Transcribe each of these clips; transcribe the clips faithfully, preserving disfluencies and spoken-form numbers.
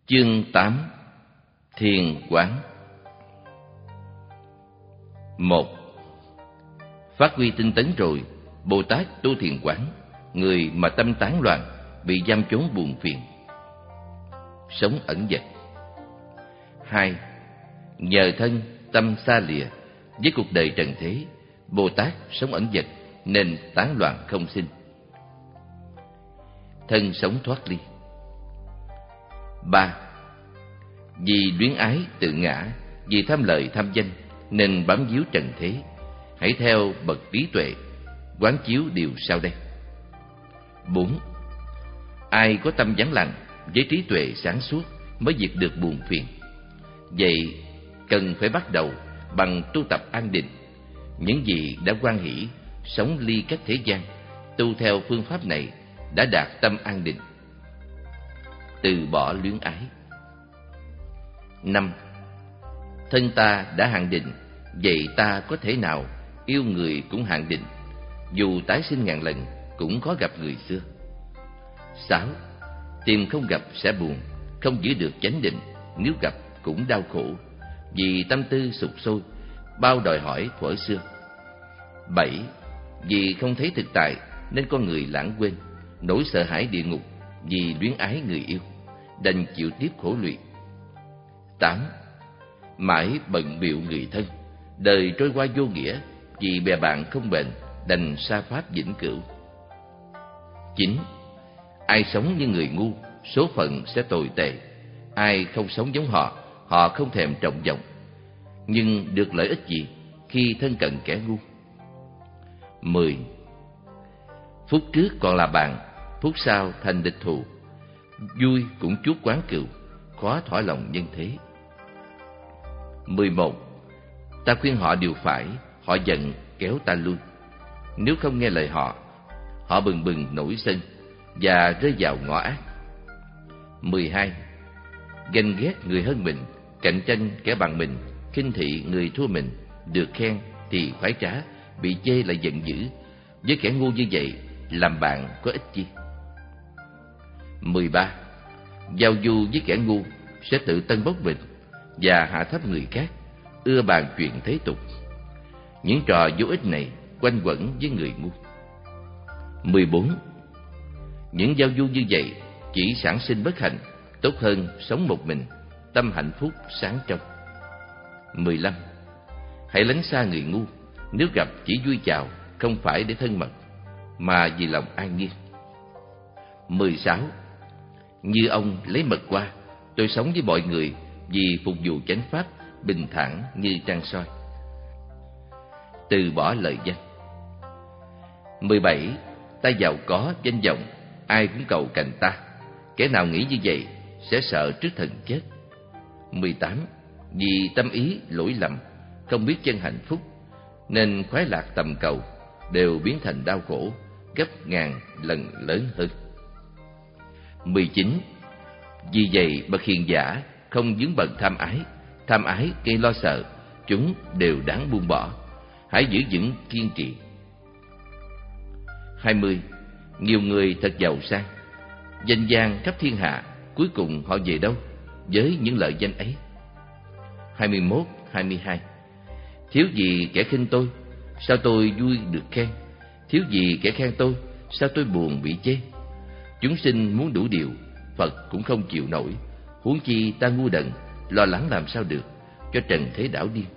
Chương tám. Thiền quán. Một. Phát huy tinh tấn rồi, Bồ Tát tu thiền quán, người mà tâm tán loạn, bị giam chốn buồn phiền. Sống ẩn dật. Hai. Nhờ thân tâm xa lìa với cuộc đời trần thế, Bồ Tát sống ẩn dật nên tán loạn không sinh. Thân sống thoát ly. Ba. Vì luyến ái tự ngã, vì tham lợi tham danh nên bám víu trần thế. Hãy theo bậc trí tuệ, quán chiếu điều sau đây. Bốn. Ai có tâm vắng lặng với trí tuệ sáng suốt mới diệt được buồn phiền. Vậy cần phải bắt đầu bằng tu tập an định. Những gì đã hoan hỷ, sống ly cách thế gian, tu theo phương pháp này đã đạt tâm an định. Từ bỏ luyến ái. Năm. Thân ta đã hạn định, vậy ta có thể nào yêu người cũng hạn định, dù tái sinh ngàn lần cũng khó gặp người xưa. Sáu. Tìm không gặp sẽ buồn, không giữ được chánh định, nếu gặp cũng đau khổ, vì tâm tư sục sôi, bao đòi hỏi thuở xưa. Bảy. Vì không thấy thực tại nên con người lãng quên, nỗi sợ hãi địa ngục, vì luyến ái người yêu, đành chịu tiếp khổ lụy. Tám. Mãi bận bịu người thân, đời trôi qua vô nghĩa, vì bè bạn không bền, đành sa pháp vĩnh cửu. Chín. Ai sống như người ngu, số phận sẽ tồi tệ. Ai không sống giống họ, họ không thèm trọng vọng, nhưng được lợi ích gì khi thân cận kẻ ngu. Mười. Phút trước còn là bạn, phút sau thành địch thù, vui cũng chuốc quán cừu, khó thỏa lòng nhân thế. Mười một. Ta khuyên họ điều phải, họ giận kéo ta lui. Nếu không nghe lời họ, họ bừng bừng nổi sân và rơi vào ngõ ác. Mười hai. Ganh ghét người hơn mình, cạnh tranh kẻ bằng mình, khinh thị người thua mình, được khen thì khoái trá, bị chê lại giận dữ. Với kẻ ngu như vậy, làm bạn có ích chi? Mười ba. Giao du với kẻ ngu sẽ tự tân bốc mình và hạ thấp người khác, ưa bàn chuyện thế tục. Những trò vô ích này quanh quẩn với người ngu. Mười bốn. Những giao du như vậy chỉ sản sinh bất hạnh, tốt hơn sống một mình, tâm hạnh phúc sáng trong. Mười lăm. Hãy lánh xa người ngu, nếu gặp chỉ vui chào, không phải để thân mật, mà vì lòng an nhiên. Mười sáu. Như ông lấy mật qua, tôi sống với mọi người vì phục vụ chánh pháp, bình thản như trăng soi. Từ bỏ lợi danh. Mười bảy. Ta giàu có, danh vọng, ai cũng cầu cạnh ta. Kẻ nào nghĩ như vậy sẽ sợ trước thần chết. Mười tám. Vì tâm ý lỗi lầm, không biết chân hạnh phúc, nên khoái lạc tầm cầu đều biến thành đau khổ, gấp ngàn lần lớn hơn. Mười chín. Vì vậy bậc hiền giả không vướng bận tham ái, tham ái gây lo sợ, chúng đều đáng buông bỏ. Hãy giữ vững kiên trì. Hai mươi. Nhiều người thật giàu sang, danh vang khắp thiên hạ, cuối cùng họ về đâu với những lợi danh ấy? Hai mươi mốt, hai mươi hai. Thiếu gì kẻ khinh tôi, sao tôi vui được khen? Thiếu gì kẻ khen tôi, sao tôi buồn bị chê? Chúng sinh muốn đủ điều, Phật cũng không chịu nổi, huống chi ta ngu đần, lo lắng làm sao được, cho trần thế đảo điên.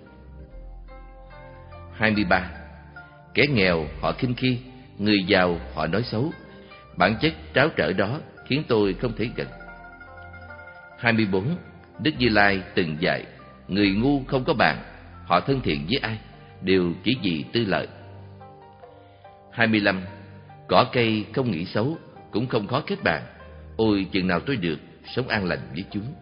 Hai mươi ba. Kẻ nghèo họ khinh khi, người giàu họ nói xấu, bản chất tráo trở đó khiến tôi không thể gần. Hai mươi bốn. Đức Như Lai từng dạy, người ngu không có bạn, họ thân thiện với ai đều chỉ vì tư lợi. Hai mươi lăm. Cỏ cây không nghĩ xấu, cũng không khó kết bạn, ôi chừng nào tôi được sống an lành với chúng.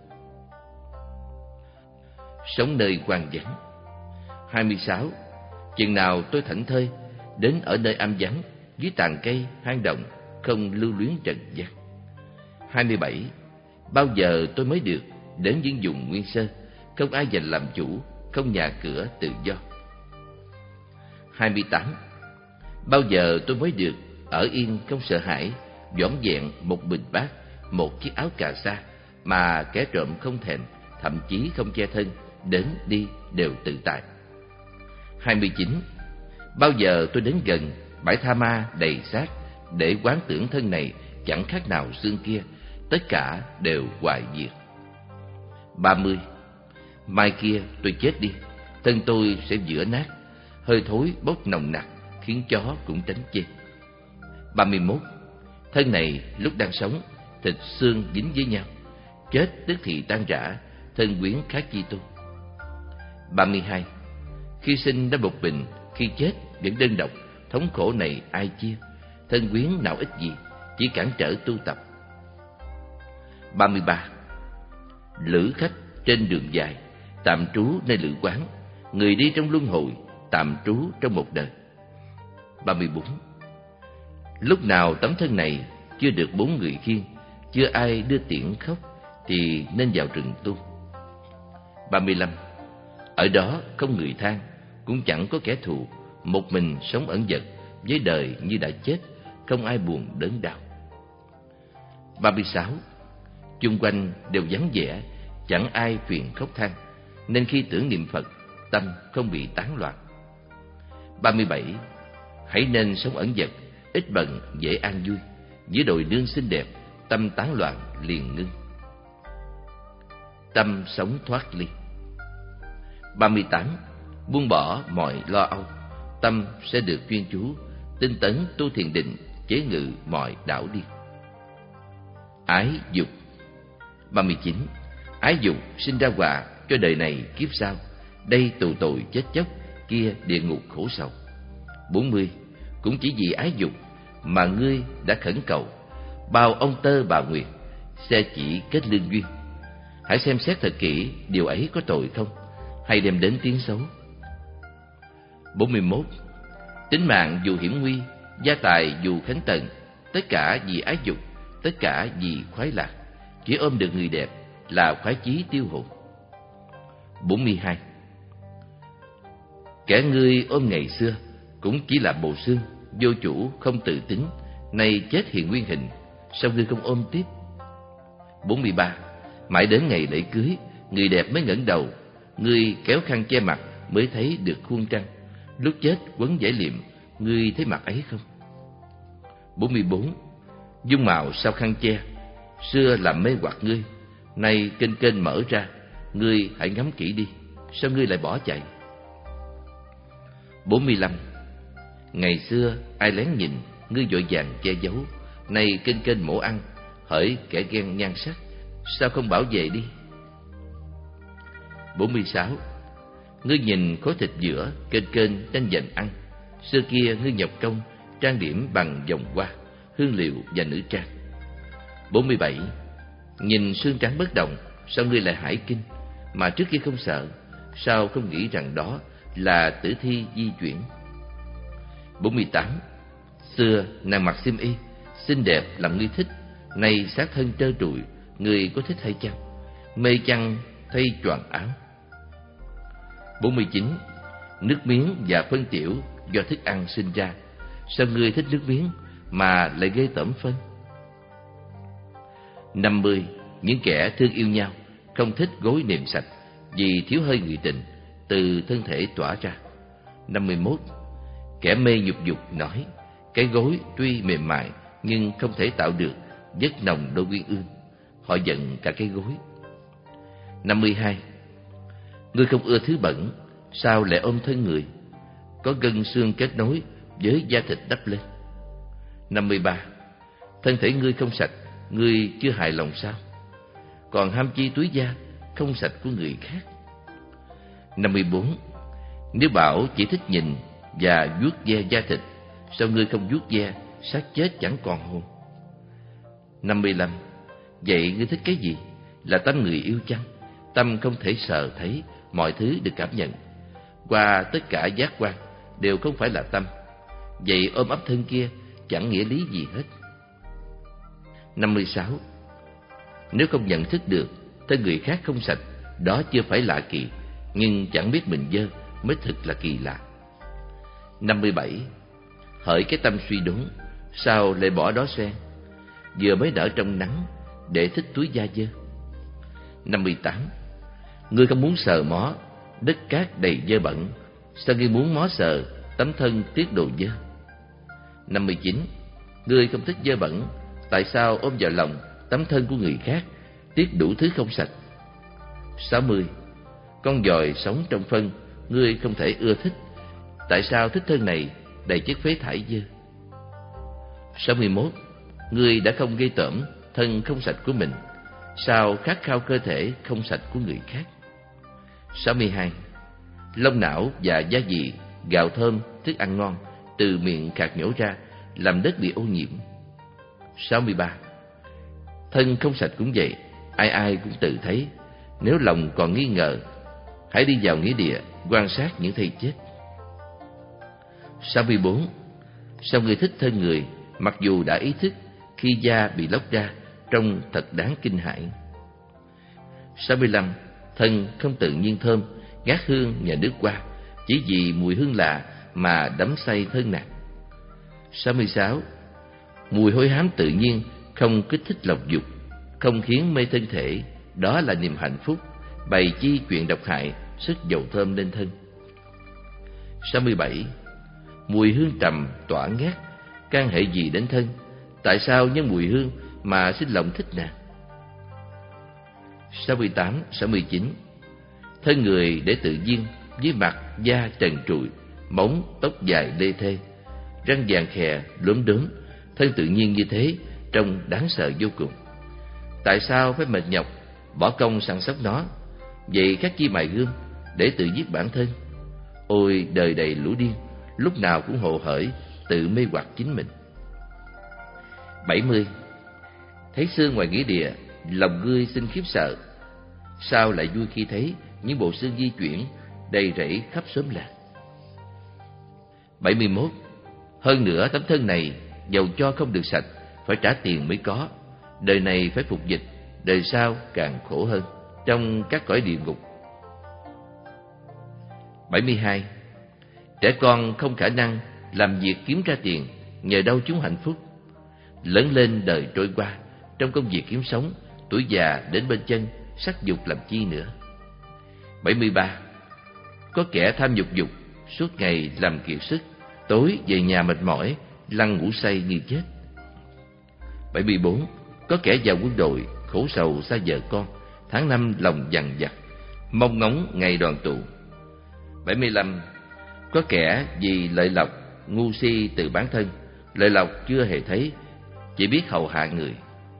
Sống nơi hoang vắng. Hai mươi sáu. Chừng nào tôi thảnh thơi, đến ở nơi am vắng, dưới tàn cây, hang động, không lưu luyến trần gian. Hai mươi bảy. Bao giờ tôi mới được đến những vùng nguyên sơ, không ai giành làm chủ, không nhà cửa tự do. Hai mươi tám. Bao giờ tôi mới được ở yên không sợ hãi, vỏn vẹn một bình bát, một chiếc áo cà sa, mà kẻ trộm không thèm, thậm chí không che thân, đến đi đều tự tại. hai mươi chín. Bao giờ tôi đến gần bãi tha ma đầy xác để quán tưởng thân này chẳng khác nào xương kia, tất cả đều hoại diệt. ba mươi. Mai kia tôi chết đi, thân tôi sẽ vữa nát, hơi thối bốc nồng nặc khiến chó cũng tránh chê. ba mươi mốt. Thân này lúc đang sống, thịt xương dính với nhau, chết tức thì tan rã, thân quyến khác chi tu. ba mươi hai. Khi sinh đã một mình, khi chết vẫn đơn độc, thống khổ này ai chia, thân quyến nào ích gì, chỉ cản trở tu tập. ba mươi ba. Lữ khách trên đường dài, tạm trú nơi lữ quán, người đi trong luân hồi, tạm trú trong một đời. ba mươi bốn. Lúc nào tấm thân này chưa được bốn người khiêng, chưa ai đưa tiễn khóc, thì nên vào rừng tu. ba mươi lăm. Ở đó không người than, cũng chẳng có kẻ thù, một mình sống ẩn dật, với đời như đã chết, không ai buồn đớn đau. ba mươi sáu. Chung quanh đều vắng vẻ, chẳng ai phiền khóc than, nên khi tưởng niệm Phật, tâm không bị tán loạn. ba mươi bảy. Hãy nên sống ẩn dật, ít bận, dễ an vui, giữa đồi nương xinh đẹp, tâm tán loạn liền ngưng. Tâm sống thoát ly. ba mươi tám. Buông bỏ mọi lo âu, tâm sẽ được chuyên chú, tinh tấn tu thiền định, chế ngự mọi đảo điên. Ái dục. ba mươi chín. Ái dục sinh ra họa cho đời này kiếp sau, đây tù tội chết chóc, kia địa ngục khổ sầu. bốn mươi. Cũng chỉ vì ái dục mà ngươi đã khẩn cầu bao ông tơ bà nguyệt, sẽ chỉ kết lương duyên. Hãy xem xét thật kỹ điều ấy có tội không, hay đem đến tiếng xấu. bốn mươi mốt. Tính mạng dù hiểm nguy, gia tài dù khánh tần, tất cả vì ái dục, tất cả vì khoái lạc, chỉ ôm được người đẹp là khoái chí tiêu hồn. bốn mươi hai. Kẻ ngươi ôm ngày xưa cũng chỉ là bộ xương, vô chủ không tự tính, nay chết hiện nguyên hình, sao ngươi không ôm tiếp? bốn mươi ba. Mãi đến ngày lễ cưới, người đẹp mới ngẩng đầu, ngươi kéo khăn che mặt mới thấy được khuôn trăng, lúc chết quấn giải liệm, ngươi thấy mặt ấy không? bốn mươi bốn. Dung mạo sao khăn che, xưa làm mê hoặc ngươi, nay kênh kênh mở ra, ngươi hãy ngắm kỹ đi, sao ngươi lại bỏ chạy? bốn mươi lăm. Ngày xưa ai lén nhìn, ngươi vội vàng che giấu, nay kênh kênh mổ ăn, hỡi kẻ ghen nhan sắc, sao không bảo vệ đi? bốn mươi sáu. Ngươi nhìn khối thịt giữa, kênh kênh tranh giành ăn, xưa kia ngươi nhập công, trang điểm bằng vòng hoa, hương liệu và nữ trang. bốn mươi bảy. Nhìn xương trắng bất động, sao ngươi lại hải kinh, mà trước kia không sợ, sao không nghĩ rằng đó là tử thi di chuyển? bốn mươi tám. Xưa nàng mặc xiêm y, xinh đẹp làm ngươi thích, nay xác thân trơ trụi, ngươi có thích hay chăng? Mê chăng thay choàng áo. bốn mươi chín. Nước miếng và phân tiểu do thức ăn sinh ra, sao ngươi thích nước miếng mà lại ghê tởm phân? năm mươi. Những kẻ thương yêu nhau không thích gối nệm sạch, vì thiếu hơi người tình từ thân thể tỏa ra. năm mươi mốt. Kẻ mê nhục dục nói, cái gối tuy mềm mại nhưng không thể tạo được giấc nồng đôi uyên ương, họ giận cả cái gối. năm mươi hai. Ngươi không ưa thứ bẩn, sao lại ôm thân người, có gân xương kết nối với da thịt đắp lên. năm mươi ba. Thân thể ngươi không sạch, ngươi chưa hài lòng sao? Còn ham chi túi da không sạch của người khác. năm mươi bốn. Nếu bảo chỉ thích nhìn và vuốt ve da thịt, sao ngươi không vuốt ve xác chết chẳng còn hồn? năm mươi lăm. Vậy ngươi thích cái gì? Là tâm người yêu chăng? Tâm không thể sờ thấy mọi thứ được cảm nhận, qua tất cả giác quan đều không phải là tâm. Vậy ôm ấp thân kia chẳng nghĩa lý gì hết. năm mươi sáu. Nếu không nhận thức được thân người khác không sạch, đó chưa phải lạ kỳ, nhưng chẳng biết mình dơ mới thực là kỳ lạ. năm mươi bảy. Hỡi cái tâm suy đốn, sao lại bỏ đó sen, vừa mới nở trong nắng để thích túi da dơ? năm mươi tám. Ngươi không muốn sờ mó, đất cát đầy dơ bẩn, sao ngươi muốn mó sờ tấm thân tiết đồ dơ? năm mươi chín. Ngươi không thích dơ bẩn, tại sao ôm vào lòng tấm thân của người khác, tiết đủ thứ không sạch? sáu mươi. Con giòi sống trong phân, ngươi không thể ưa thích, tại sao thích thân này đầy chất phế thải dơ? sáu mươi mốt. Ngươi đã không ghê tởm thân không sạch của mình, sao khát khao cơ thể không sạch của người khác? sáu mươi hai. Lông não và da dị, gạo thơm, thức ăn ngon từ miệng khạc nhổ ra, làm đất bị ô nhiễm. sáu mươi ba. Thân không sạch cũng vậy, ai ai cũng tự thấy. Nếu lòng còn nghi ngờ, hãy đi vào nghĩa địa quan sát những thây chết. sáu mươi bốn. Sao ngươi thích thân người, mặc dù đã ý thức khi da bị lóc ra, trông thật đáng kinh hãi? sáu mươi lăm. Thân không tự nhiên thơm, ngát hương nhờ nước hoa, chỉ vì mùi hương lạ mà đắm say thân nàng. sáu mươi sáu. Mùi hôi hám tự nhiên không kích thích lòng dục, không khiến mê thân thể, đó là niềm hạnh phúc, bày chi chuyện độc hại, sức dầu thơm lên thân. sáu mươi bảy. Mùi hương trầm tỏa ngát, can hệ gì đến thân? Tại sao nhân mùi hương mà sinh lòng thích nàng? sáu mươi tám, sáu mươi chín. Thân người để tự nhiên, với mặt da trần trụi, móng tóc dài lê thê, răng vàng khè lốm đốm, thân tự nhiên như thế trông đáng sợ vô cùng. Tại sao phải mệt nhọc bỏ công săn sóc nó? Vậy các chi mài gươm để tự giết bản thân? Ôi đời đầy lũ điên, lúc nào cũng hồ hởi tự mê hoặc chính mình. bảy mươi. Thấy xương ngoài nghĩa địa, lòng ngươi xin khiếp sợ, sao lại vui khi thấy những bộ xương di chuyển đầy rẫy khắp xóm làng? bảy mươi mốt. Hơn nữa tấm thân này dầu cho không được sạch, phải trả tiền mới có. Đời này phải phục dịch, đời sau càng khổ hơn trong các cõi địa ngục. bảy mươi hai. Trẻ con không khả năng làm việc kiếm ra tiền, nhờ đâu chúng hạnh phúc? Lớn lên đời trôi qua, trong công việc kiếm sống, tuổi già đến bên chân, sắc dục làm chi nữa? bảy mươi ba. Có kẻ tham dục dục, suốt ngày làm kiệt sức, tối về nhà mệt mỏi, lăn ngủ say như chết. bảy mươi bốn. Có kẻ vào quân đội, khổ sầu xa vợ con, tháng năm lòng dằn vặt, mong ngóng ngày đoàn tụ. bảy mươi lăm. Có kẻ vì lợi lộc, ngu si tự bán thân, lợi lộc chưa hề thấy, chỉ biết hầu hạ người.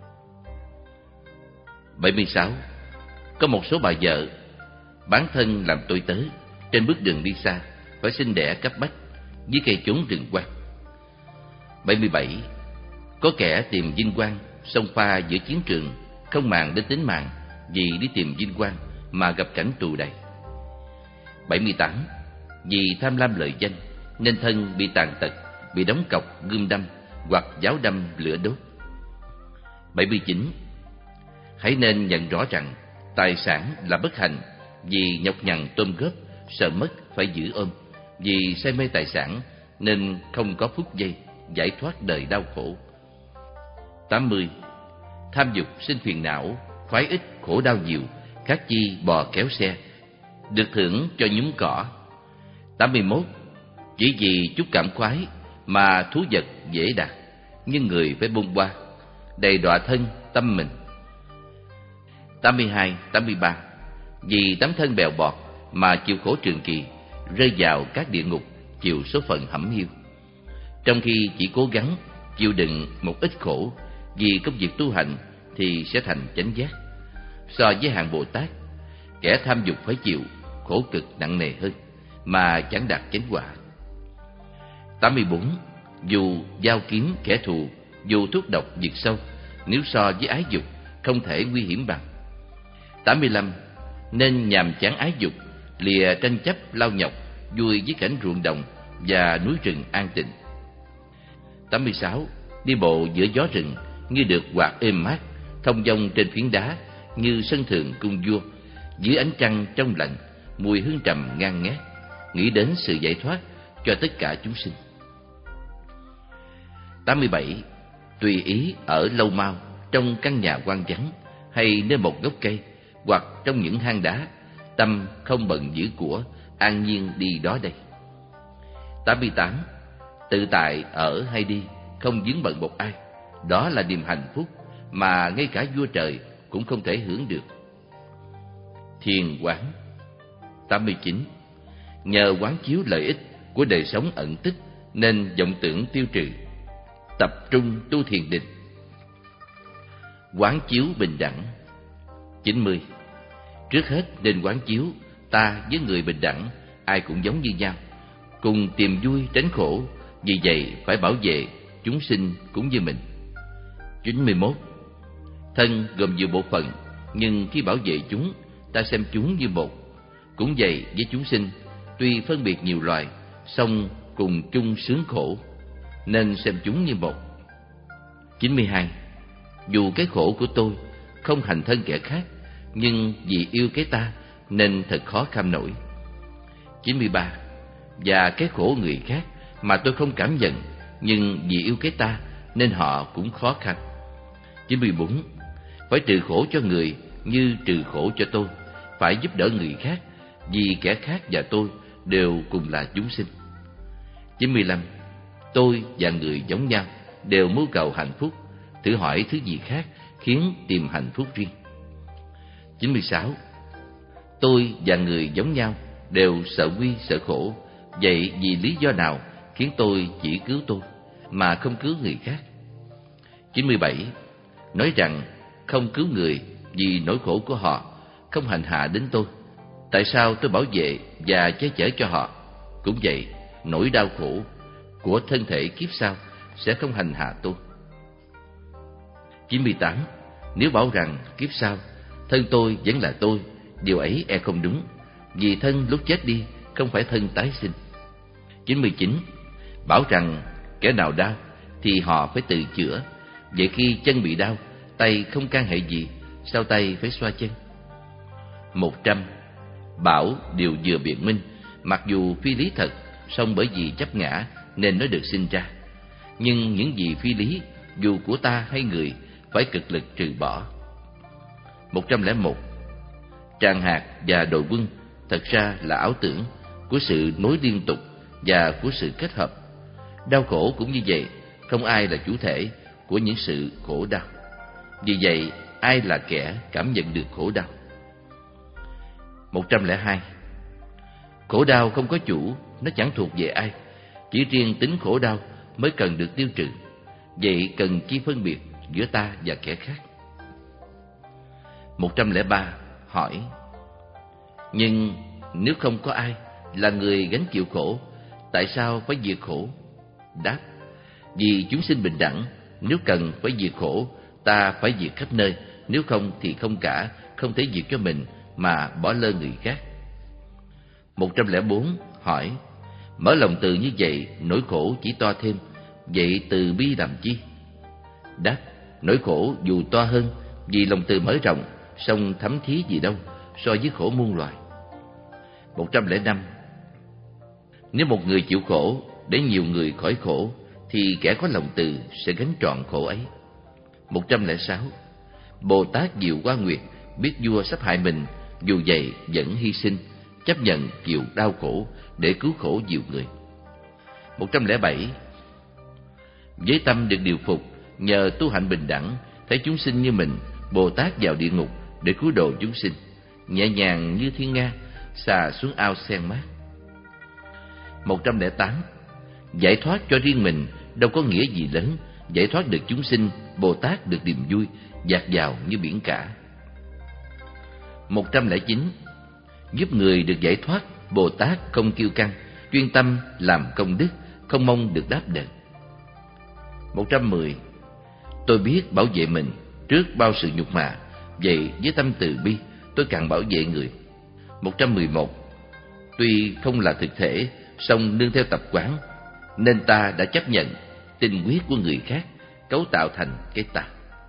bảy mươi sáu. Có một số bà vợ bán thân làm tôi tớ, trên bước đường đi xa, phải sinh đẻ cấp bách với cây chốn rừng quang. bảy mươi bảy. Có kẻ tìm vinh quang, xông pha giữa chiến trường, không màng đến tính mạng, vì đi tìm vinh quang mà gặp cảnh tù đầy. bảy mươi tám. Vì tham lam lợi danh, nên thân bị tàn tật, bị đóng cọc, gươm đâm hoặc giáo đâm lửa đốt. bảy mươi chín. Hãy nên nhận rõ rằng tài sản là bất hạnh, vì nhọc nhằn tôm góp, sợ mất phải giữ ôm, vì say mê tài sản nên không có phút giây giải thoát đời đau khổ. tám mươi. Tham dục sinh phiền não, khoái ít khổ đau nhiều, khác chi bò kéo xe, được thưởng cho nhúm cỏ. tám mươi mốt. Chỉ vì chút cảm khoái mà thú vật dễ đạt, nhưng người phải bông qua, đầy đọa thân tâm mình. tám mươi hai, tám mươi ba. Vì tấm thân bèo bọt mà chịu khổ trường kỳ, rơi vào các địa ngục, chịu số phận hẩm hiu. Trong khi chỉ cố gắng chịu đựng một ít khổ vì công việc tu hành thì sẽ thành chánh giác. So với hàng Bồ Tát, kẻ tham dục phải chịu khổ cực nặng nề hơn mà chẳng đạt chánh quả. tám mươi bốn. Dù dao kiếm kẻ thù, dù thuốc độc diệt sâu, nếu so với ái dục không thể nguy hiểm bằng. tám mươi lăm. Nên nhàm chán ái dục, lìa tranh chấp lao nhọc, vui với cảnh ruộng đồng và núi rừng an tịnh. tám mươi sáu. Đi bộ giữa gió rừng như được quạt êm mát, thông dong trên phiến đá như sân thượng cung vua, dưới ánh trăng trong lành, mùi hương trầm ngang ngát, nghĩ đến sự giải thoát cho tất cả chúng sinh. tám mươi bảy. Tùy ý ở lâu mau trong căn nhà hoang vắng hay nơi một gốc cây, hoặc trong những hang đá, tâm không bận giữ của, an nhiên đi đó đây. tám mươi tám. Tự tại ở hay đi, không vướng bận một ai, đó là niềm hạnh phúc mà ngay cả vua trời cũng không thể hưởng được. Thiền quán. tám mươi chín. Nhờ quán chiếu lợi ích của đời sống ẩn tích nên vọng tưởng tiêu trừ, tập trung tu thiền định. Quán chiếu bình đẳng. chín mươi. Trước hết nên quán chiếu ta với người bình đẳng, ai cũng giống như nhau, cùng tìm vui tránh khổ, vì vậy phải bảo vệ chúng sinh cũng như mình. chín mươi mốt. Thân gồm nhiều bộ phận, nhưng khi bảo vệ chúng, ta xem chúng như một. Cũng vậy với chúng sinh, tuy phân biệt nhiều loài, song cùng chung sướng khổ, nên xem chúng như một. chín mươi hai. Dù cái khổ của tôi không hành thân kẻ khác, nhưng vì yêu cái ta nên thật khó kham nổi. chín mươi ba. Và cái khổ người khác mà tôi không cảm nhận, nhưng vì yêu cái ta nên họ cũng khó khăn. chín mươi bốn. Phải trừ khổ cho người như trừ khổ cho tôi, phải giúp đỡ người khác, vì kẻ khác và tôi đều cùng là chúng sinh. chín mươi lăm. Tôi và người giống nhau, đều mưu cầu hạnh phúc, thử hỏi thứ gì khác khiến tìm hạnh phúc riêng. chín mươi sáu. Tôi và người giống nhau, đều sợ nguy sợ khổ, vậy vì lý do nào khiến tôi chỉ cứu tôi mà không cứu người khác? chín mươi bảy. Nói rằng không cứu người vì nỗi khổ của họ không hành hạ đến tôi, tại sao tôi bảo vệ và che chở cho họ? Cũng vậy, nỗi đau khổ của thân thể kiếp sau sẽ không hành hạ tôi. chín mươi tám. Nếu bảo rằng kiếp sau thân tôi vẫn là tôi, điều ấy e không đúng, vì thân lúc chết đi không phải thân tái sinh. chín mươi chín. Bảo rằng kẻ nào đau thì họ phải tự chữa, vậy khi chân bị đau, tay không can hệ gì, sao tay phải xoa chân? một trăm. Bảo điều vừa biện minh, mặc dù phi lý thật, song bởi vì chấp ngã nên nó được sinh ra. Nhưng những gì phi lý, dù của ta hay người, phải cực lực trừ bỏ. một trăm lẻ một. Tràng hạt và đội quân thật ra là ảo tưởng của sự nối liên tục và của sự kết hợp. Đau khổ cũng như vậy, không ai là chủ thể của những sự khổ đau. Vì vậy, ai là kẻ cảm nhận được khổ đau? một trăm lẻ hai. Khổ đau không có chủ, nó chẳng thuộc về ai, chỉ riêng tính khổ đau mới cần được tiêu trừ. Vậy cần chi phân biệt giữa ta và kẻ khác? một trăm lẻ ba. Hỏi: nhưng nếu không có ai là người gánh chịu khổ, tại sao phải diệt khổ? Đáp: vì chúng sinh bình đẳng, nếu cần phải diệt khổ, ta phải diệt khắp nơi, nếu không thì không cả, không thể diệt cho mình mà bỏ lơ người khác. một trăm lẻ bốn. Hỏi: mở lòng từ như vậy, nỗi khổ chỉ to thêm, vậy từ bi làm chi? Đáp: nỗi khổ dù to hơn, vì lòng từ mở rộng, song thấm thía gì đâu so với khổ muôn loài. một trăm lẻ năm. Nếu một người chịu khổ để nhiều người khỏi khổ, thì kẻ có lòng từ sẽ gánh trọn khổ ấy. một trăm lẻ sáu. Bồ Tát Diệu Hoa Nguyệt biết vua sắp hại mình, dù vậy vẫn hy sinh, chấp nhận chịu đau khổ để cứu khổ nhiều người. một trăm lẻ bảy. Với tâm được điều phục, nhờ tu hạnh bình đẳng, thấy chúng sinh như mình, Bồ Tát vào địa ngục để cứu độ chúng sinh, nhẹ nhàng như thiên nga xà xuống ao sen mát. một trăm lẻ tám. Giải thoát cho riêng mình đâu có nghĩa gì lớn, giải thoát được chúng sinh, Bồ Tát được niềm vui dạt dào như biển cả. một trăm lẻ chín. Giúp người được giải thoát, Bồ Tát không kiêu căng, chuyên tâm làm công đức, không mong được đáp đền. một trăm mười. Tôi biết bảo vệ mình trước bao sự nhục mạ, vậy với tâm từ bi tôi càng bảo vệ người. một trăm mười một. Tuy không là thực thể, song nương theo tập quán, nên ta đã chấp nhận tinh huyết của người khác cấu tạo thành cái ta.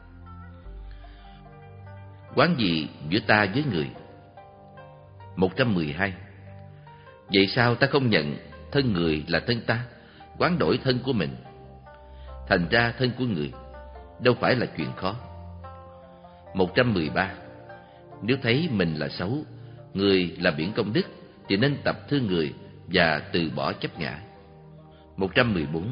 Quán gì giữa ta với người? một trăm mười hai. Vậy sao ta không nhận thân người là thân ta, quán đổi thân của mình? Thành ra thân của người đâu phải là chuyện khó. một trăm mười ba. Nếu thấy mình là xấu, người là biển công đức, thì nên tập thương người và từ bỏ chấp ngã. một trăm mười bốn.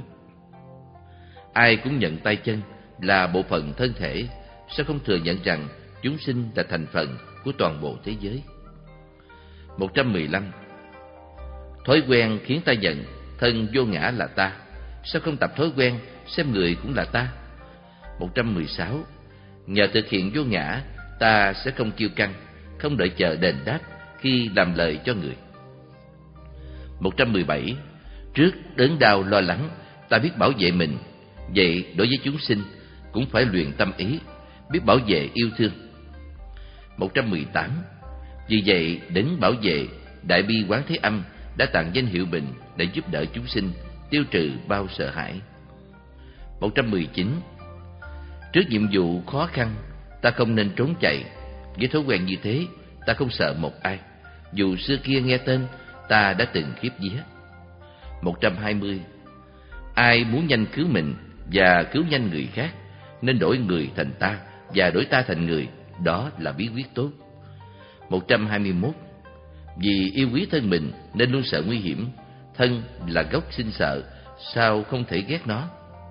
Ai cũng nhận tay chân là bộ phận thân thể, sao không thừa nhận rằng chúng sinh là thành phần của toàn bộ thế giới? một trăm mười lăm. Thói quen khiến ta nhận thân vô ngã là ta, sao không tập thói quen xem người cũng là ta? một trăm mười sáu. Nhờ thực hiện vô ngã, ta sẽ không kiêu căng, không đợi chờ đền đáp khi làm lợi cho người. một trăm mười bảy. Trước đớn đau lo lắng, ta biết bảo vệ mình, vậy đối với chúng sinh cũng phải luyện tâm ý, biết bảo vệ yêu thương. một trăm mười tám. Vì vậy, đấng bảo vệ Đại Bi Quán Thế Âm đã tặng danh hiệu bình để giúp đỡ chúng sinh tiêu trừ bao sợ hãi. một trăm mười chín. Trước nhiệm vụ khó khăn, ta không nên trốn chạy. Với thói quen như thế, ta không sợ một ai, dù xưa kia nghe tên ta đã từng khiếp vía. một trăm hai mươi. Ai muốn nhanh cứu mình và cứu nhanh người khác, nên đổi người thành ta và đổi ta thành người, đó là bí quyết tốt. một trăm hai mươi mốt. Vì yêu quý thân mình nên luôn sợ nguy hiểm. Thân là gốc sinh sợ, sao không thể ghét nó?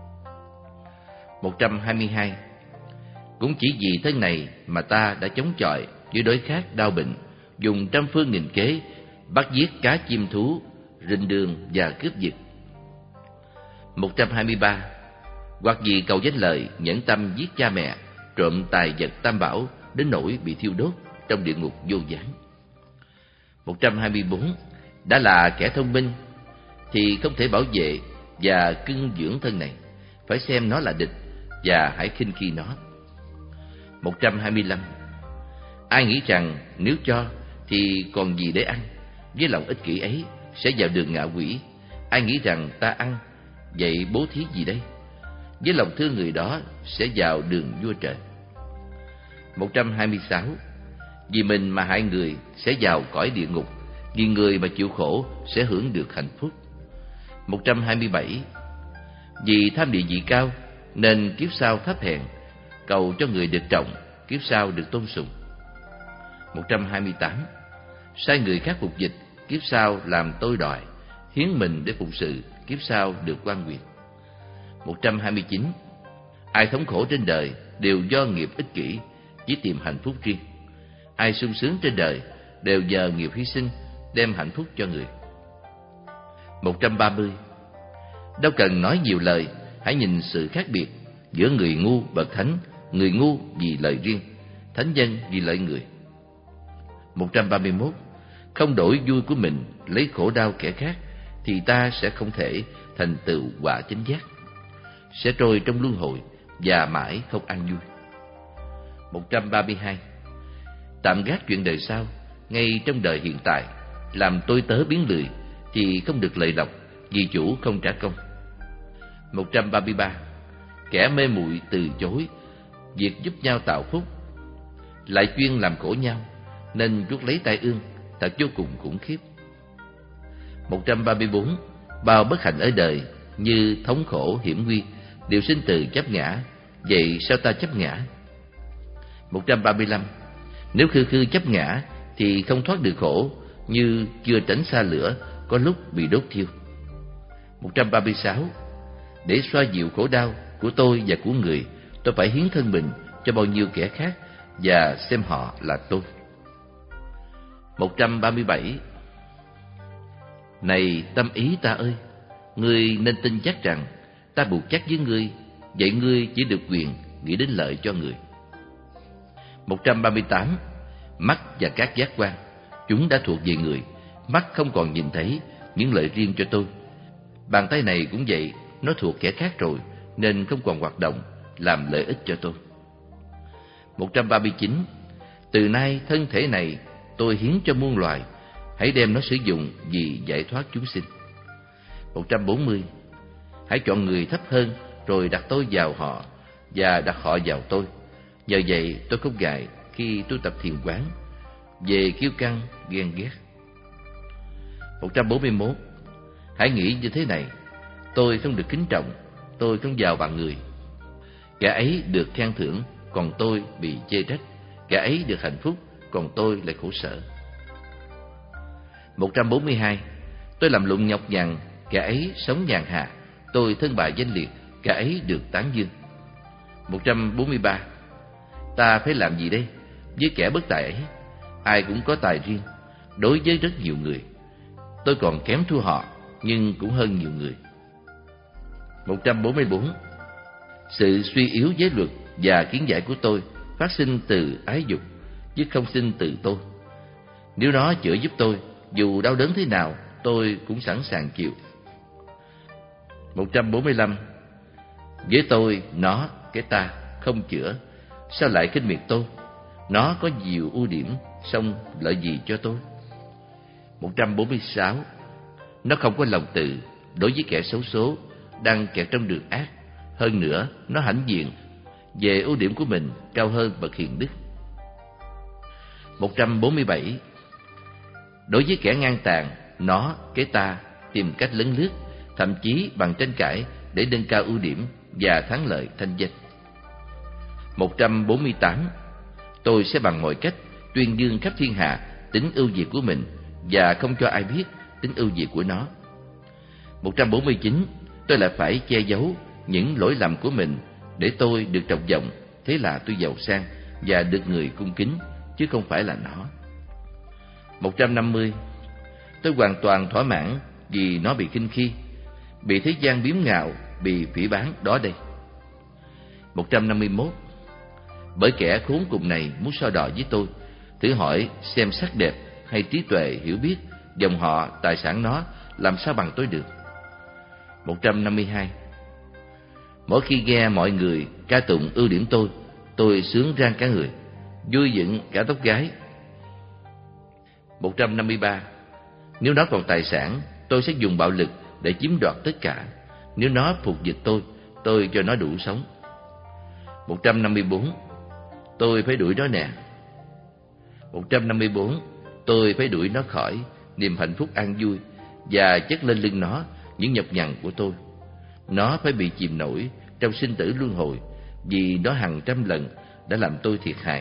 một trăm hai mươi hai. Cũng chỉ vì thân này mà ta đã chống chọi với đối khác đau bệnh, dùng trăm phương nghìn kế bắt giết cá chim thú, rình đường và cướp giật. một trăm hai mươi ba. Hoặc vì cầu danh lợi, nhẫn tâm giết cha mẹ, trộm tài vật tam bảo, đến nỗi bị thiêu đốt trong địa ngục vô gián. một trăm hai mươi bốn. Đã là kẻ thông minh thì không thể bảo vệ và cưng dưỡng thân này, phải xem nó là địch và hãy khinh khi nó. một trăm hai mươi lăm. Ai nghĩ rằng nếu cho thì còn gì để ăn, với lòng ích kỷ ấy sẽ vào đường ngạ quỷ. Ai nghĩ rằng ta ăn, vậy bố thí gì đây? Với lòng thương người đó sẽ vào đường vua trời. một trăm hai mươi sáu. Vì mình mà hại người sẽ vào cõi địa ngục, vì người mà chịu khổ sẽ hưởng được hạnh phúc. một trăm hai mươi bảy. Vì tham địa vị cao nên kiếp sau thấp hèn, cầu cho người được trọng, kiếp sau được tôn sùng. một trăm hai mươi tám. Sai người khác phục dịch, kiếp sau làm tôi đòi, hiến mình để phụng sự, kiếp sau được quan quyền. một trăm hai mươi chín. Ai thống khổ trên đời đều do nghiệp ích kỷ, chỉ tìm hạnh phúc riêng. Ai sung sướng trên đời đều nhờ nghiệp hy sinh, đem hạnh phúc cho người. một trăm ba mươi. Đâu cần nói nhiều lời, hãy nhìn sự khác biệt giữa người ngu bậc thánh, người ngu vì lợi riêng, thánh nhân vì lợi người. một trăm ba mươi mốt. Không đổi vui của mình lấy khổ đau kẻ khác, thì ta sẽ không thể thành tựu quả chánh giác, sẽ trôi trong luân hồi và mãi không an vui. một trăm ba mươi hai. Tạm gác chuyện đời sau, ngay trong đời hiện tại, làm tôi tớ biến lười thì không được lợi lộc, vì chủ không trả công. một trăm ba mươi ba. Kẻ mê muội từ chối việc giúp nhau tạo phúc, lại chuyên làm khổ nhau, nên chuốc lấy tai ương, thật vô cùng khủng khiếp. một trăm ba mươi bốn. Bao bất hạnh ở đời như thống khổ hiểm nguy đều sinh từ chấp ngã, vậy sao ta chấp ngã? một trăm ba mươi lăm. Nếu khư khư chấp ngã thì không thoát được khổ, như chưa tránh xa lửa, có lúc bị đốt thiêu. một trăm ba mươi sáu. Để xoa dịu khổ đau của tôi và của người, tôi phải hiến thân mình cho bao nhiêu kẻ khác và xem họ là tôi. một trăm ba mươi bảy. Này tâm ý ta ơi, ngươi nên tin chắc rằng ta buộc chắc với ngươi, vậy ngươi chỉ được quyền nghĩ đến lợi cho người. một trăm ba mươi tám. Mắt và các giác quan, chúng đã thuộc về người. Mắt không còn nhìn thấy những lợi riêng cho tôi. Bàn tay này cũng vậy, nó thuộc kẻ khác rồi, nên không còn hoạt động làm lợi ích cho tôi. một trăm ba mươi chín. Từ nay thân thể này tôi hiến cho muôn loài, hãy đem nó sử dụng vì giải thoát chúng sinh. một trăm bốn mươi. Hãy chọn người thấp hơn rồi đặt tôi vào họ và đặt họ vào tôi. Nhờ vậy tôi không ngại khi tu tập thiền quán về kiêu căng ghen ghét. một trăm bốn mươi mốt. Hãy nghĩ như thế này: tôi không được kính trọng, tôi không giàu bằng người. Kẻ ấy được khen thưởng, còn tôi bị chê trách. Kẻ ấy được hạnh phúc, còn tôi lại khổ sở. Một trăm bốn mươi hai. Tôi làm lụng nhọc nhằn, kẻ ấy sống nhàn hạ. Tôi thân bại danh liệt, kẻ ấy được tán dương. Một trăm bốn mươi ba. Ta phải làm gì đây với kẻ bất tài ấy? Ai cũng có tài riêng, đối với rất nhiều người. Tôi còn kém thua họ, nhưng cũng hơn nhiều người. Một trăm bốn mươi bốn. Sự suy yếu giới luật và kiến giải của tôi phát sinh từ ái dục, chứ không sinh từ tôi. Nếu nó chữa giúp tôi, dù đau đớn thế nào, tôi cũng sẵn sàng chịu. Một trăm bốn mươi lăm. Với tôi, nó, cái ta, không chữa, sao lại khinh miệt tôi? Nó có nhiều ưu điểm, song lợi gì cho tôi? Một trăm bốn mươi sáu. Nó không có lòng từ đối với kẻ xấu số, đang kẹt trong đường ác. Hơn nữa, nó hãnh diện về ưu điểm của mình cao hơn bậc hiền đức. Một trăm bốn mươi bảy. Đối với kẻ ngang tàn, nó, cái ta, tìm cách lấn lướt, thậm chí bằng tranh cãi để nâng cao ưu điểm và thắng lợi thanh danh. Một trăm bốn mươi tám. Tôi sẽ bằng mọi cách tuyên dương khắp thiên hạ tính ưu việt của mình và không cho ai biết tính ưu việt của nó. Một trăm bốn mươi chín. Tôi lại phải che giấu những lỗi lầm của mình để tôi được trọng vọng, thế là tôi giàu sang và được người cung kính, chứ không phải là nó. Một trăm năm mươi. Tôi hoàn toàn thỏa mãn vì nó bị khinh khi, bị thế gian biếm ngạo, bị phỉ báng đó đây. Một trăm năm mươi mốt. Bởi kẻ khốn cùng này muốn so đo với tôi, thử hỏi xem sắc đẹp hay trí tuệ hiểu biết, dòng họ, tài sản nó làm sao bằng tôi được. Một trăm năm mươi hai. Mỗi khi nghe mọi người ca tụng ưu điểm tôi, tôi sướng rang cả người, vui dựng cả tóc gái. Một trăm năm mươi ba. Nếu nó còn tài sản, tôi sẽ dùng bạo lực để chiếm đoạt tất cả. Nếu nó phục dịch tôi, tôi cho nó đủ sống. Một trăm năm mươi bốn. Tôi phải đuổi nó nè. Một trăm năm mươi bốn. Tôi phải đuổi nó khỏi niềm hạnh phúc an vui và chất lên lưng nó những nhọc nhằn của tôi. Nó phải bị chìm nổi trong sinh tử luân hồi, vì nó hàng trăm lần đã làm tôi thiệt hại.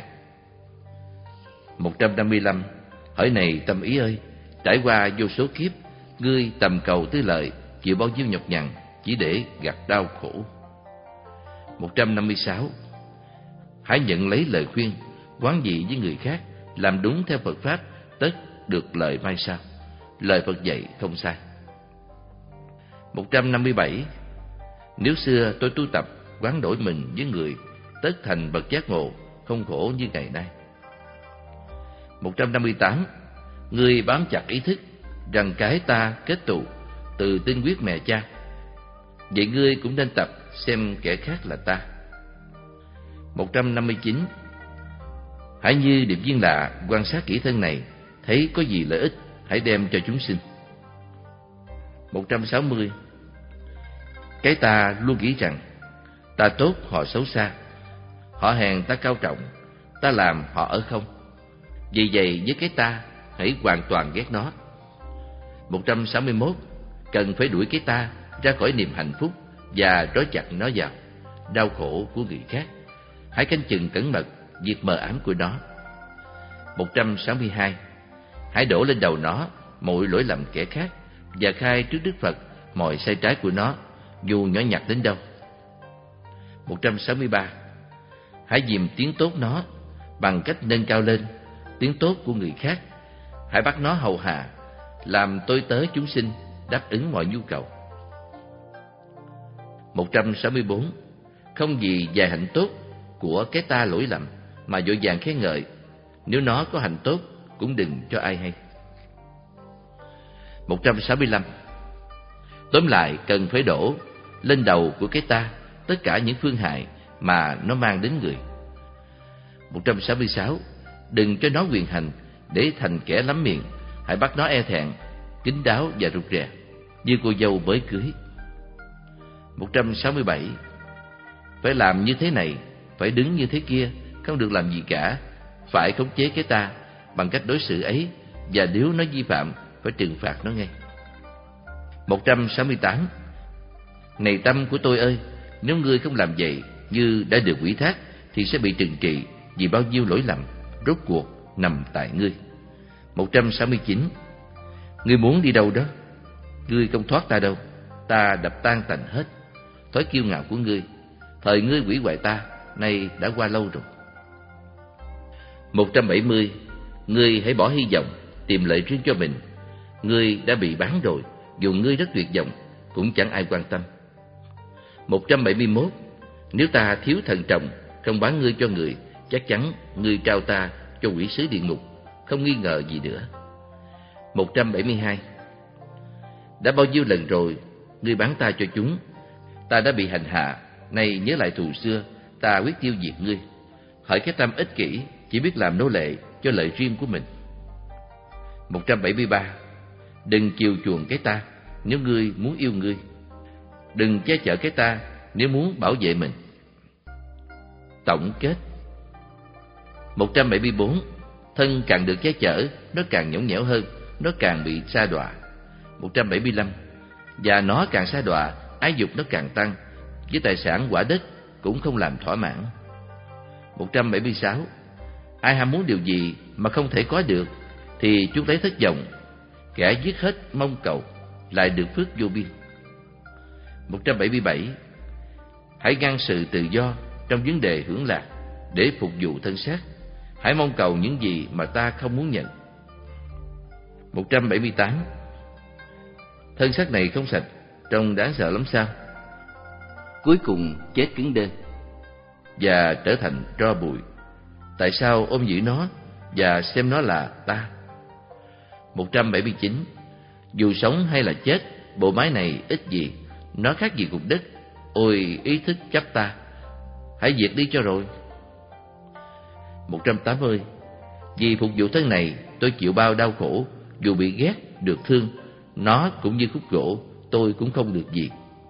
Một trăm năm mươi lăm. Hỡi này tâm ý ơi, trải qua vô số kiếp, ngươi tầm cầu tư lợi, chịu bao nhiêu nhọc nhằn chỉ để gặt đau khổ. Một trăm năm mươi sáu. Hãy nhận lấy lời khuyên, quán dị với người khác, làm đúng theo Phật Pháp, tất được lợi mai sau. Lời Phật dạy không sai. Một trăm năm mươi bảy. Nếu xưa tôi tu tập quán đổi mình với người, tất thành bậc giác ngộ, không khổ như ngày nay. Một trăm năm mươi tám. Ngươi bám chặt ý thức rằng cái ta kết tụ từ tinh huyết mẹ cha, vậy ngươi cũng nên tập xem kẻ khác là ta. Một trăm năm mươi chín. Hãy như điệp viên lạ quan sát kỹ thân này, thấy có gì lợi ích hãy đem cho chúng sinh. Một trăm sáu mươi. Cái ta luôn nghĩ rằng ta tốt họ xấu xa, họ hèn ta cao trọng, ta làm họ ở không. Vì vậy với cái ta hãy hoàn toàn ghét nó. Một trăm sáu mươi mốt. Cần phải đuổi cái ta ra khỏi niềm hạnh phúc và trói chặt nó vào đau khổ của người khác. Hãy canh chừng cẩn mật việc mờ ám của nó. Một trăm sáu mươi hai. Hãy đổ lên đầu nó mọi lỗi lầm kẻ khác và khai trước Đức Phật mọi sai trái của nó, dù nhỏ nhặt đến đâu. Một trăm sáu mươi ba. Hãy dìm tiếng tốt nó bằng cách nâng cao lên tiếng tốt của người khác. Hãy bắt nó hầu hạ, làm tôi tớ chúng sinh, đáp ứng mọi nhu cầu. Một trăm sáu mươi bốn. Không vì vài hạnh tốt của cái ta lỗi lầm mà vội vàng khen ngợi, nếu nó có hạnh tốt cũng đừng cho ai hay. Một trăm sáu mươi lăm. Tóm lại, cần phải đổ lên đầu của cái ta tất cả những phương hại mà nó mang đến người. Một trăm sáu mươi sáu. Đừng cho nó quyền hành để thành kẻ lắm miệng. Hãy bắt nó e thẹn, kín đáo và rụt rè như cô dâu mới cưới. Một trăm sáu mươi bảy. Phải làm như thế này, phải đứng như thế kia, không được làm gì cả. Phải khống chế cái ta bằng cách đối xử ấy, và nếu nó vi phạm phải trừng phạt nó ngay. Một trăm sáu mươi tám. Này tâm của tôi ơi, nếu ngươi không làm vậy như đã được ủy thác thì sẽ bị trừng trị vì bao nhiêu lỗi lầm. Rốt cuộc nằm tại ngươi. Một trăm sáu mươi chín. Ngươi muốn đi đâu đó? Ngươi không thoát ta đâu, ta đập tan tành hết. Thói kiêu ngạo của ngươi, thời ngươi hủy hoại ta, nay đã qua lâu rồi. Một trăm bảy mươi. Ngươi hãy bỏ hy vọng, tìm lợi riêng cho mình. Ngươi đã bị bán rồi, dù ngươi rất tuyệt vọng, cũng chẳng ai quan tâm. Một trăm bảy mươi mốt. Nếu ta thiếu thận trọng, không bán ngươi cho người, chắc chắn ngươi trao ta cho quỷ sứ địa ngục, không nghi ngờ gì nữa. Một trăm bảy mươi hai. Đã bao nhiêu lần rồi ngươi bán ta cho chúng, ta đã bị hành hạ, nay nhớ lại thù xưa, ta quyết tiêu diệt ngươi. Hỡi cái tâm ích kỷ, chỉ biết làm nô lệ cho lợi riêng của mình. Một trăm bảy mươi ba. Đừng chiều chuộng cái ta nếu ngươi muốn yêu ngươi, đừng che chở cái ta nếu muốn bảo vệ mình. Tổng kết. Một trăm bảy mươi bốn. Thân càng được che chở, nó càng nhõng nhẽo hơn, nó càng bị sa đọa. Một trăm bảy mươi lăm. Và nó càng sa đọa, ái dục nó càng tăng, với tài sản quả đất cũng không làm thỏa mãn. Một trăm bảy mươi sáu. Ai ham muốn điều gì mà không thể có được, thì chúng lấy thất vọng. Kẻ giết hết mong cầu, lại được phước vô biên. Một trăm bảy mươi bảy. Hãy ngăn sự tự do trong vấn đề hưởng lạc, để phục vụ thân xác. Hãy mong cầu những gì mà ta không muốn nhận. Một trăm bảy mươi tám. Thân xác này không sạch, trông đáng sợ lắm sao? Cuối cùng chết cứng đơ và trở thành tro bụi. Tại sao ôm giữ nó và xem nó là ta? Một trăm bảy mươi chín. Dù sống hay là chết, bộ máy này ít gì, nó khác gì cục đất. Ôi ý thức chấp ta, hãy diệt đi cho rồi. Một trăm tám mươi. Vì phục vụ thân này, tôi chịu bao đau khổ. Dù bị ghét, được thương, nó cũng như khúc gỗ, tôi cũng không được gì.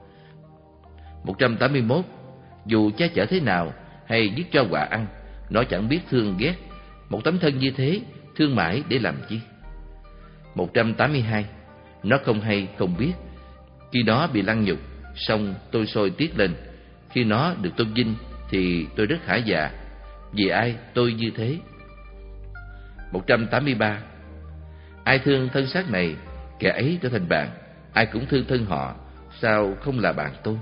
Một trăm tám mươi mốt. Dù che chở thế nào hay giết cho quạ ăn, nó chẳng biết thương ghét. Một tấm thân như thế, thương mãi để làm chi? Một trăm tám mươi hai. Nó không hay không biết. Khi nó bị lăng nhục, xong tôi sôi tiết lên. Khi nó được tôn vinh thì tôi rất hả dạ. Vì ai tôi như thế? Một trăm tám mươi ba. Ai thương thân xác này, kẻ ấy trở thành bạn. Ai cũng thương thân họ, sao không là bạn tôi?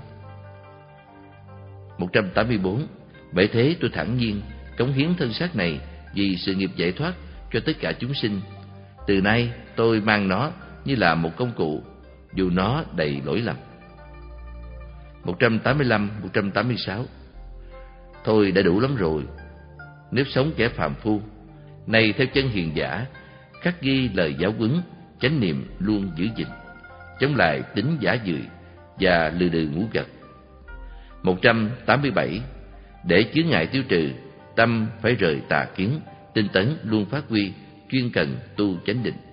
Một trăm tám mươi bốn. Bởi thế tôi thản nhiên cống hiến thân xác này vì sự nghiệp giải thoát cho tất cả chúng sinh. Từ nay tôi mang nó như là một công cụ, dù nó đầy lỗi lầm. Một trăm tám mươi lăm, một trăm tám mươi sáu. Thôi đã đủ lắm rồi. Nếu sống kẻ phàm phu, nay theo chân hiền giả, khắc ghi lời giáo huấn, chánh niệm luôn giữ gìn, chống lại tính giả dười và lừ đừ ngủ gật. Một trăm tám mươi bảy. Để chướng ngại tiêu trừ, tâm phải rời tà kiến, tinh tấn luôn phát huy, chuyên cần tu chánh định.